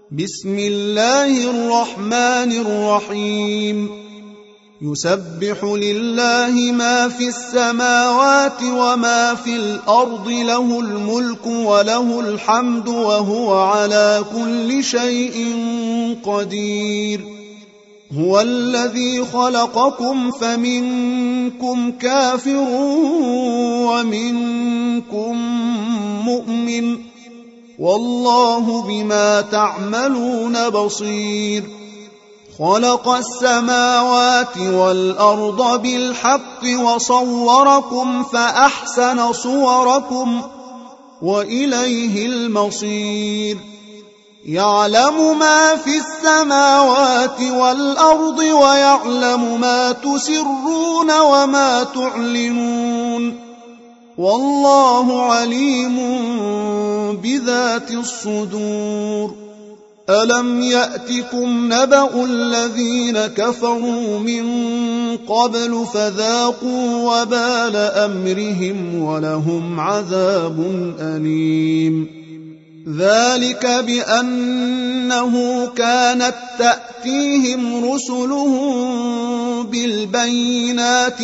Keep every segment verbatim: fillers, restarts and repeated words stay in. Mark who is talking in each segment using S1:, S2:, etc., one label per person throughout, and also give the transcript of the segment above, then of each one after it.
S1: بسم الله الرحمن الرحيم يسبح لله ما في السماوات وما في الأرض له الملك وله الحمد وهو على كل شيء قدير هو الذي خلقكم فمنكم كافر ومنكم مؤمن والله بما تعملون بصير خلق السماوات والأرض بالحق وصوركم فأحسن صوركم وإليه المصير يعلم ما في السماوات والأرض ويعلم ما تسرون وما تعلنون والله عليم بذات الصدور ألم يأتكم نبأ الذين كفروا من قبل فذاقوا وبال أمرهم ولهم عذاب أليم ذلك بأنه كانت تأتيهم رسلهم بالبينات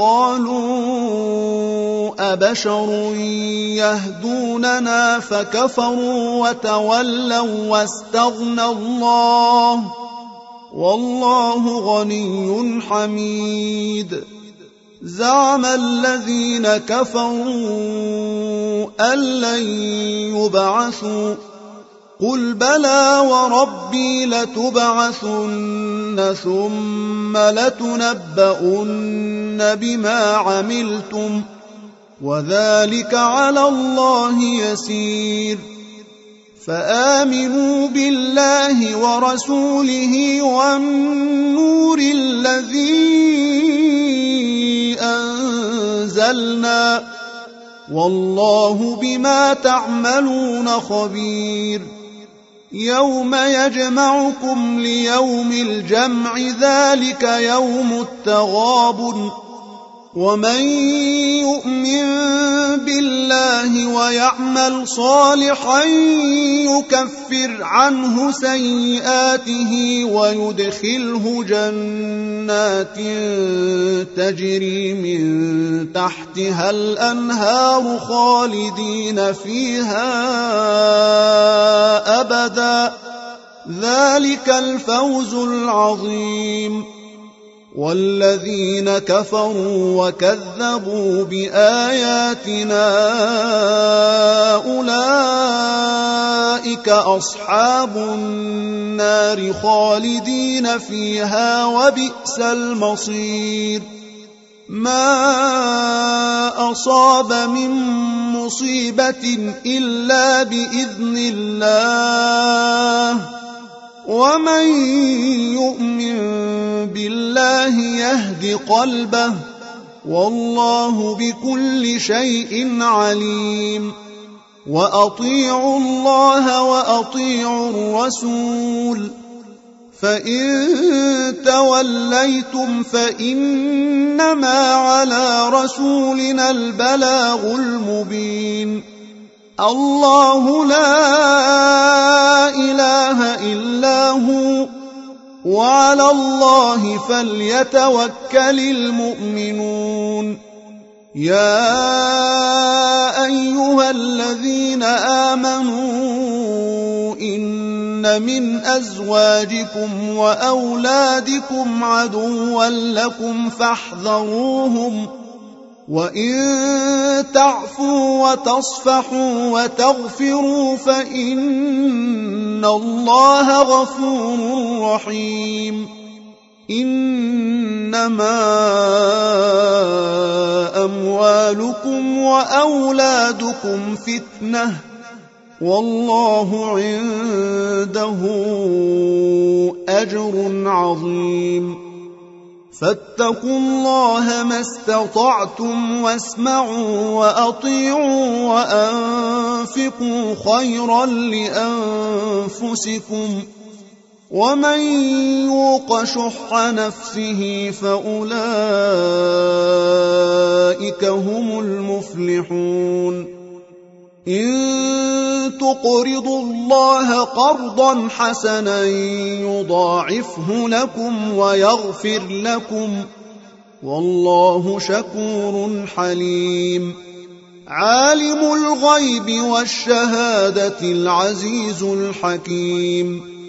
S1: فقالوا أبشر يهدوننا فكفروا وتولوا واستغنى الله والله غني حميد زعم الذين كفروا أن لن يبعثوا قل بلى وربي لتبعثن ثم لتنبؤن بما عملتم وذلك على الله يسير فآمنوا بالله ورسوله والنور الذي أنزلنا والله بما تعملون خبير يوم يجمعكم ليوم الجمع ذلك يوم التغابن ومن يؤمن بالله ويعمل صالحا يكفر عنه سيئاته ويدخله جنات تجري من تحتها الأنهار خالدين فيها أبدا ذلك الفوز العظيم والذين كفروا وكذبوا بآياتنا أولئك أصحاب النار خالدين فيها وبئس المصير ما أصاب من مصيبة إلا بإذن الله ومن يؤمن بالله يهد قلبه والله بكل شيء عليم وأطيعوا الله وأطيعوا الرسول فإن توليتم فإنما على رسولنا البلاغ المبين الله لا إله إلا هو وعلى الله فليتوكل المؤمنون يا أيها الذين آمنوا إن من أزواجكم وأولادكم عدوا لكم فاحذروهم وإن تعفوا وتصفحوا وتغفروا فإن الله غفور رحيم إنما أموالكم وأولادكم فتنة والله عنده أجر عظيم فاتقوا الله ما استطعتم واسمعوا وأطيعوا وأنفقوا خيرا لأنفسكم ومن يوق شح نفسه فأولئك هم المفلحون إن تقرضوا الله قرضا حسنا يضاعفه لكم ويغفر لكم والله شكور حليم. عالم الغيب والشهادة العزيز الحكيم.